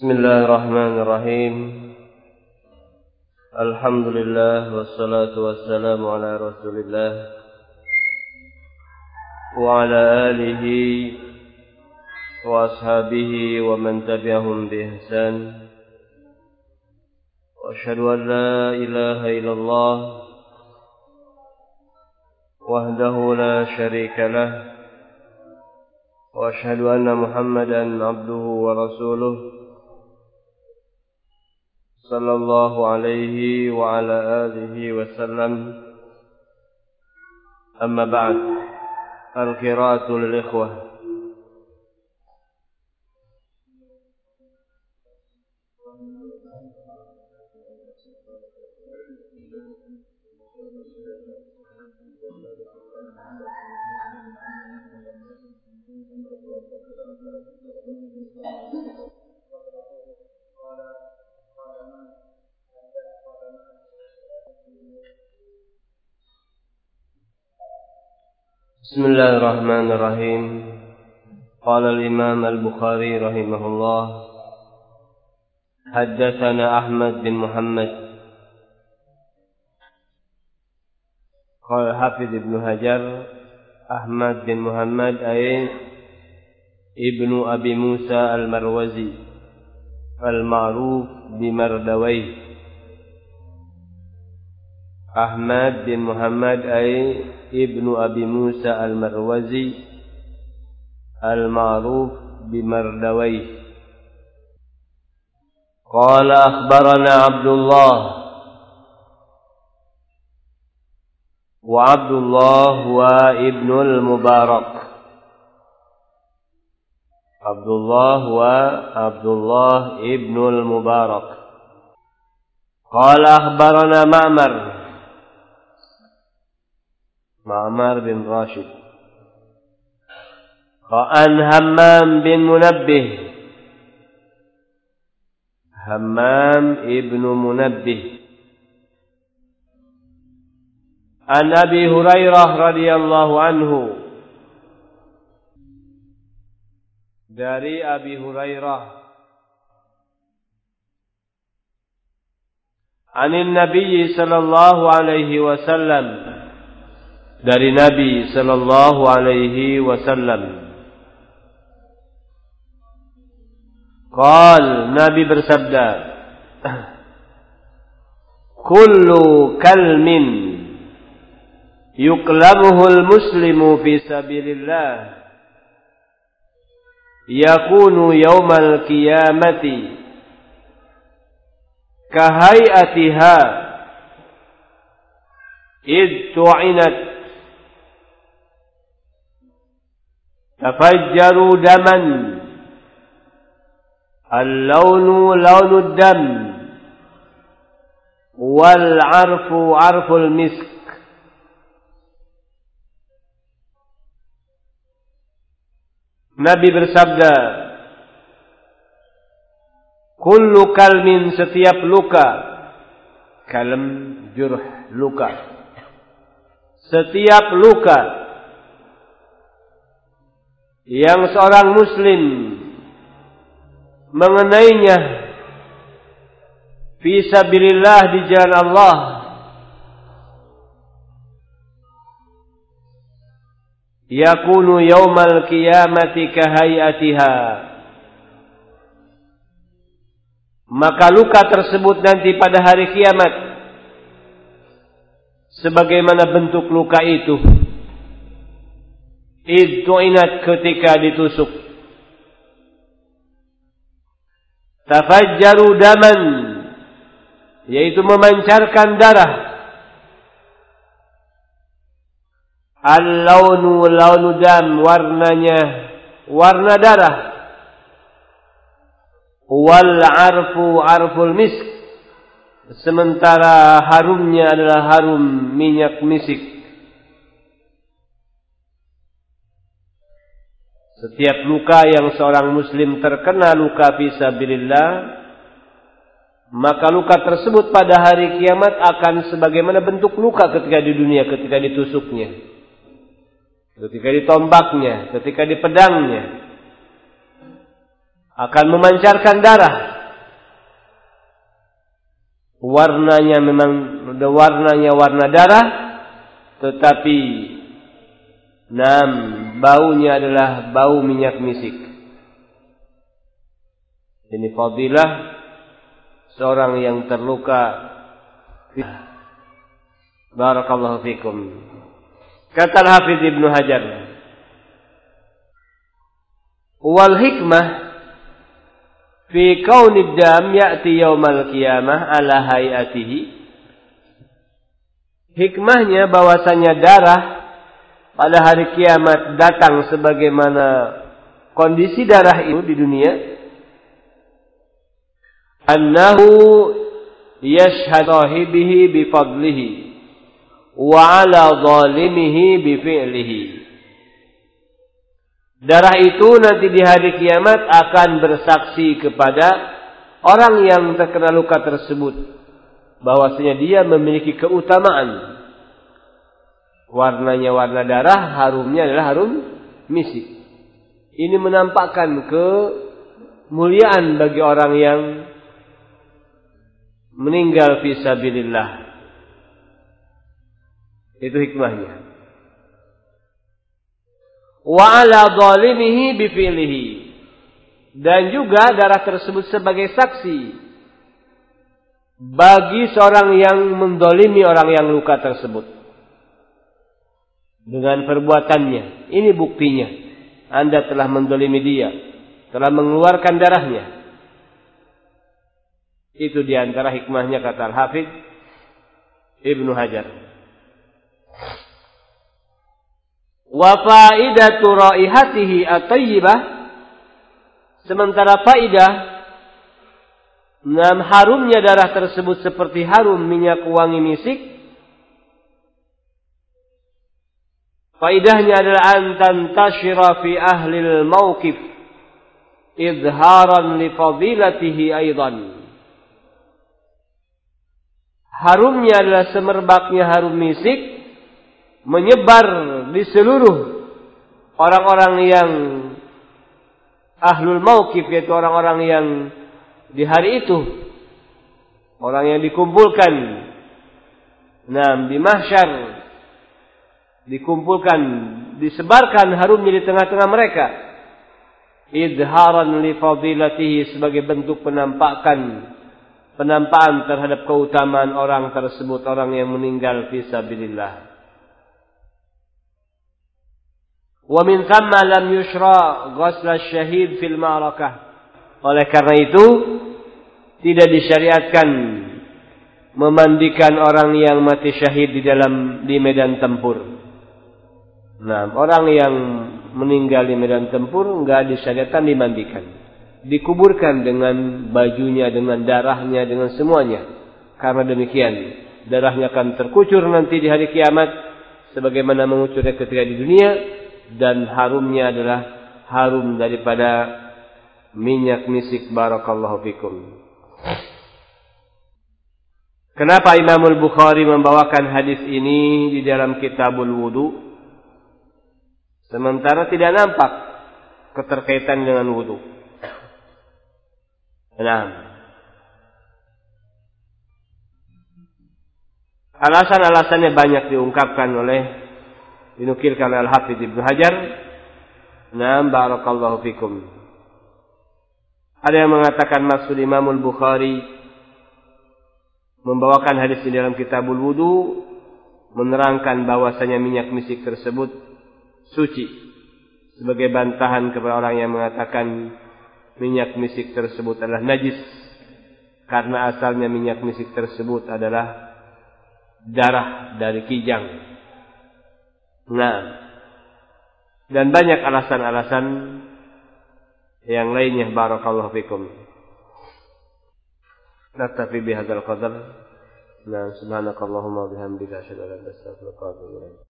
Bismillahirrahmanirrahim. Alhamdulillah wassalatu wassalamu ala Rasulillah wa ala alihi wa ashabihi wa man tabi'ahum bi ihsan. Wa asyhadu an la ilaha illallah wahdahu la syarika lah wa asyhadu anna Muhammadan abduhu wa rasuluh sallallahu alaihi wa ala alihi wa sallam. Amma ba'd. Al-qira'atu lil ikhwah. Bismillahirrahmanirrahim. Qala al-Imam al-Bukhari rahimahullah, haddatsana Ahmad bin Muhammad. Qala Hafiz Ibnu Hajar, Ahmad bin Muhammad ay Ibnu Abi Musa al-Marwazi al-ma'ruf bi Mardawayh. Ahmad bin Muhammad ay Ibnu Abi Musa al-Marwazi al-ma'ruf bi Mardawayh. Qala akhbarana Abdullah wa Abdullah wa Ibnu al-Mubarak. Abdullah Ibnu al-Mubarak. Qala akhbarana Ma'mar bin Rashid. An Hammam bin Munabbih. Hammam ibnu Munabbih. An Abi Hurairah radhiyallahu anhu. Dari Abi Hurairah. Anin Nabi sallallahu alaihi wasallam. Dari Nabi sallallahu alaihi wasallam. Qal, Nabi bersabda, kullu kalmin yuklamuhu al-muslimu fi sabilillah yakunu yawmal qiyamati kahayatiha id tu'inat tafajjaru daman al-lawnu lawnu dam wal arfu arful misk. Nabi bersabda, kullu kalmin, setiap luka, kalm jurh, luka, setiap luka yang seorang muslim mengenainya fi sabilillah, di jalan Allah, yakunu yaumal qiyamati kahayatiha, maka luka tersebut nanti pada hari kiamat sebagaimana bentuk luka itu. Idtu'inat, ketika ditusuk. Tafajjaru daman, yaitu memancarkan darah. Al-lawnu lawnu dam, warnanya warna darah. Wal arfu arful misk, sementara harumnya adalah harum minyak misik. Setiap luka yang seorang muslim terkena luka fisabilillah, maka luka tersebut pada hari kiamat akan sebagaimana bentuk luka ketika di dunia, ketika ditusuknya, ketika ditombaknya, ketika dipedangnya. akan memancarkan darah. Warnanya memang warna darah, tetapi baunya adalah bau minyak misik. Ini fadilah seorang yang terluka. Barakallahu fikum. Kata Al-Hafidz Ibnu Hajar, wal hikmah fi kaunid dam ya'ti yaumal qiyamah ala hayatihi. Hikmahnya bahwasanya darah pada hari kiamat datang sebagaimana kondisi darah itu di dunia. Annahu yashhadu sahibihi bi fadlihi wa ala zalimihi bi fi'lihi. Darah itu nanti di hari kiamat akan bersaksi kepada orang yang terkena luka tersebut bahwasanya dia memiliki keutamaan. Warnanya warna darah, harumnya adalah harum misik. Ini menampakkan kemuliaan bagi orang yang meninggal fi sabilillah. Itu hikmahnya. Wa ala zalimihi bi fi'lihi. Dan juga darah tersebut sebagai saksi bagi seorang yang mendolimi orang yang luka tersebut dengan perbuatannya. Ini buktinya. Anda telah mendolimi dia, telah mengeluarkan darahnya. Itu diantara hikmahnya, kata Al-Hafidz Ibnu Hajar. Wa faidatu raihatihi at-thayyibah. Sementara faidah harumnya darah tersebut seperti harum minyak wangi misik. Faidahnya adalah an tantashira fi ahli al-mawqif izharan li fadilatihi aidan. Harumnya adalah semerbaknya harum misik menyebar di seluruh orang-orang yang ahlul mauqif, yaitu orang-orang yang di hari itu, orang yang dikumpulkan di mahsyar, dikumpulkan, disebarkan harumnya di tengah-tengah mereka, idharan li fadilatihi, sebagai bentuk penampakan terhadap keutamaan orang tersebut, orang yang meninggal fi sabilillah. Wa min thamma lam yushra ghusl asy-syahid fil ma'rakah. Oleh karena itu tidak disyariatkan memandikan orang yang mati syahid di medan tempur. Orang yang meninggal di medan tempur enggak disyariatkan dimandikan. Dikuburkan dengan bajunya, dengan darahnya, dengan semuanya. Karena demikian darahnya akan terkucur nanti di hari kiamat sebagaimana mengucurnya ketika di dunia. Dan harumnya adalah harum daripada minyak misik. Barakallahu fikum. Kenapa Imam Al-Bukhari membawakan hadis ini di dalam Kitabul Wudu, sementara tidak nampak keterkaitan dengan wudu? Alasan-alasannya banyak diungkapkan dinukilkan oleh Al-Hafidz Ibnu Hajar. Barakallahu fikum. Ada yang mengatakan maksud Imam Al-Bukhari membawakan hadis di dalam Kitabul Wudu menerangkan bahwasanya minyak misik tersebut suci, sebagai bantahan kepada orang yang mengatakan minyak misik tersebut adalah najis, karena asalnya minyak misik tersebut adalah darah dari kijang. Dan banyak alasan-alasan yang lainnya. Barakallahu fikum. Naktafi bihadzal qadar. Subhanakallahumma bihamdika asyhadu an la ilaha illa anta astaghfiruka wa atubu ilaik.